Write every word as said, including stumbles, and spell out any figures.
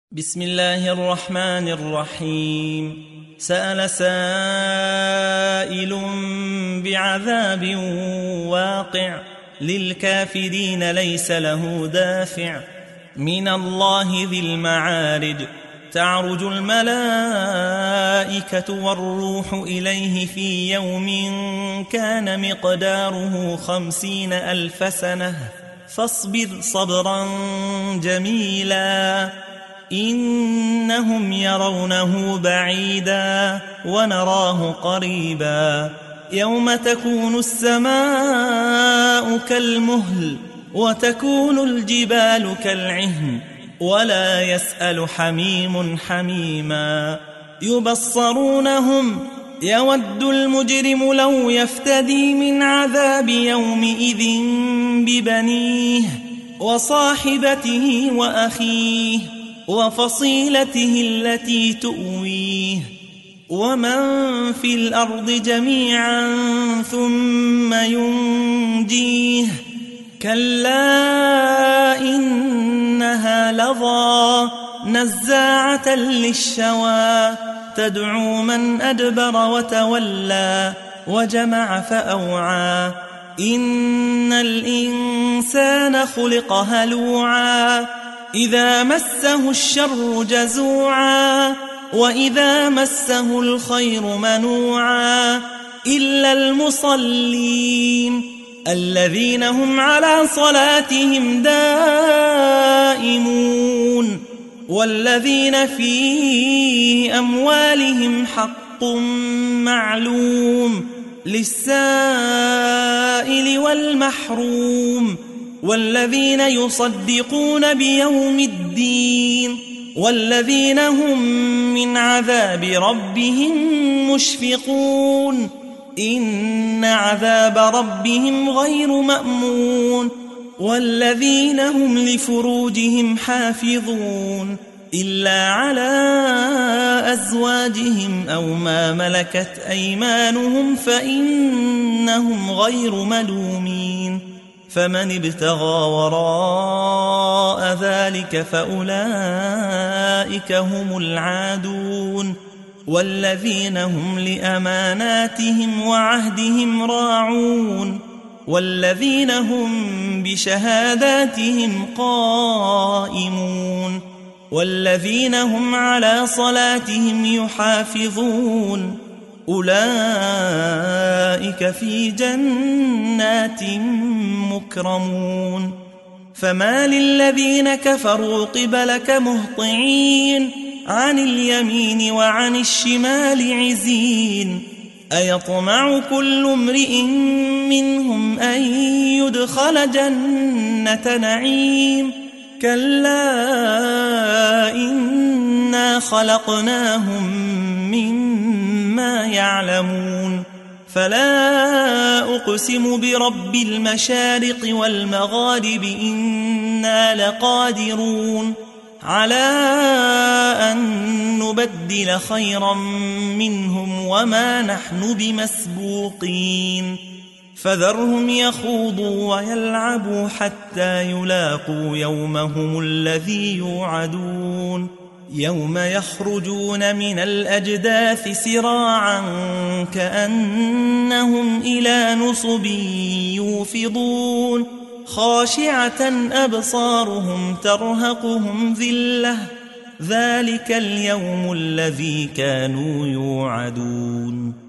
بسم الله الرحمن الرحيم. سأل سائل بعذاب واقع للكافرين ليس له دافع من الله ذي المعارج. تعرج الملائكة والروح إليه في يوم كان مقداره خمسين ألف سنة فاصبر صبرا جميلا إنهم يرونه بعيدا ونراه قريبا. يوم تكون السماء كالمهل وتكون الجبال كالعهن ولا يسأل حميم حميما. يبصرونهم يود المجرم لو يفتدي من عذاب يومئذ ببنيه وصاحبته وأخيه وفصيلته التي تؤويه ومن في الأرض جميعا ثم ينجيه. كلا إنها لظى نزاعة للشوى تدعو من أدبر وتولى وجمع فأوعى. إن الإنسان خلق هلوعا إذا مسه الشر جزوعا وإذا مسه الخير منوعا إلا المصلين الذين هم على صلاتهم دائمون والذين في أموالهم حق معلوم للسائل والمحروم والذين يصدقون بيوم الدين والذين هم من عذاب ربهم مشفقون. إن عذاب ربهم غير مأمون. والذين هم لفروجهم حافظون إلا على أزواجهم أو ما ملكت أيمانهم فإنهم غير ملومين. فمن ابتغى وراء ذلك فأولئك هم العادون. والذين هم لأماناتهم وعهدهم راعون والذين هم بشهاداتهم قائمون والذين هم على صلاتهم يحافظون أولئك في جنات مكرمون. فما للذين كفروا قبلك مهطعين عن اليمين وعن الشمال عزين. أيطمع كل امرئ منهم أن يدخل جنة نعيم كلا إنا خلقناهم مما يعلمون. فلا أقسم برب المشارق والمغارب إنا لقادرون على أن نبدل خيرا منهم وما نحن بمسبوقين. فذرهم يخوضوا ويلعبوا حتى يلاقوا يومهم الذي يوعدون. يوم يخرجون من الأجداث سراعا كأنهم إلى نصب يوفضون خاشعة أبصارهم ترهقهم ذلة ذلك اليوم الذي كانوا يوعدون.